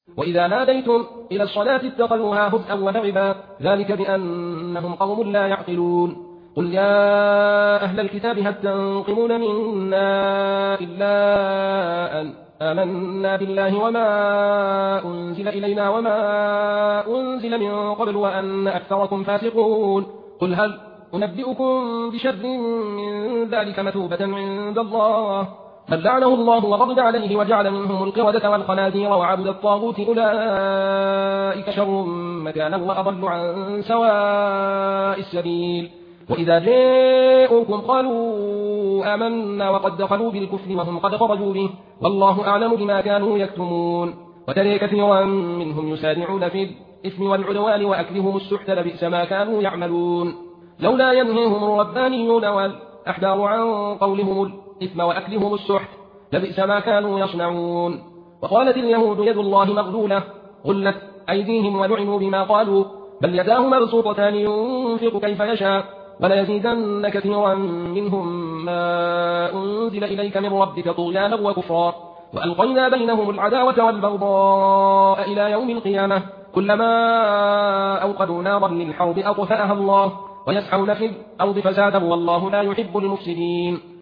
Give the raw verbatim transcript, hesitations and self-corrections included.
وإذا ناديتم إلى الصلاة اتخذوها هزءا ولعبا ذلك بأنهم قوم لا يعقلون قل يا أهل الكتاب هل تنقمون منا إلا أن آمنا بالله وما أنزل إلينا وما أنزل من قبل وأن أكثركم فاسقون قل هل أنبئكم بشر من ذلك مثوبة عند الله من لعنه الله وغضب عليه وجعل منهم القردة والخنازير وعبد الطاغوت أولئك شر مكانا وأضل عن سواء السبيل وإذا جاءوكم قالوا آمنا وقد دخلوا بالكفر وهم قد خرجوا به والله أعلم بما كانوا يكتمون وترى كثيرا منهم يسارعون في الإثم والعدوان وأكلهم السحت لبئس ما كانوا يعملون لولا ينهيهم الربانيون والأحبار عن قولهم الإثم وأكلهم السحت لبئس ما كانوا يصنعون وقالت اليهود يد الله مغلولة غلت أيديهم ولعنوا بما قالوا بل يداه مبسوطتان ينفق كيف يشاء وليزيدن كثيرا منهم ما أنزل إليك من ربك طغيانا وكفرا وألقينا بينهم العداوة والبغضاء إلى يوم القيامة كلما أوقدوا نارا للحرب أطفأها الله ويسعون في الأرض فسادا والله لا يحب المفسدين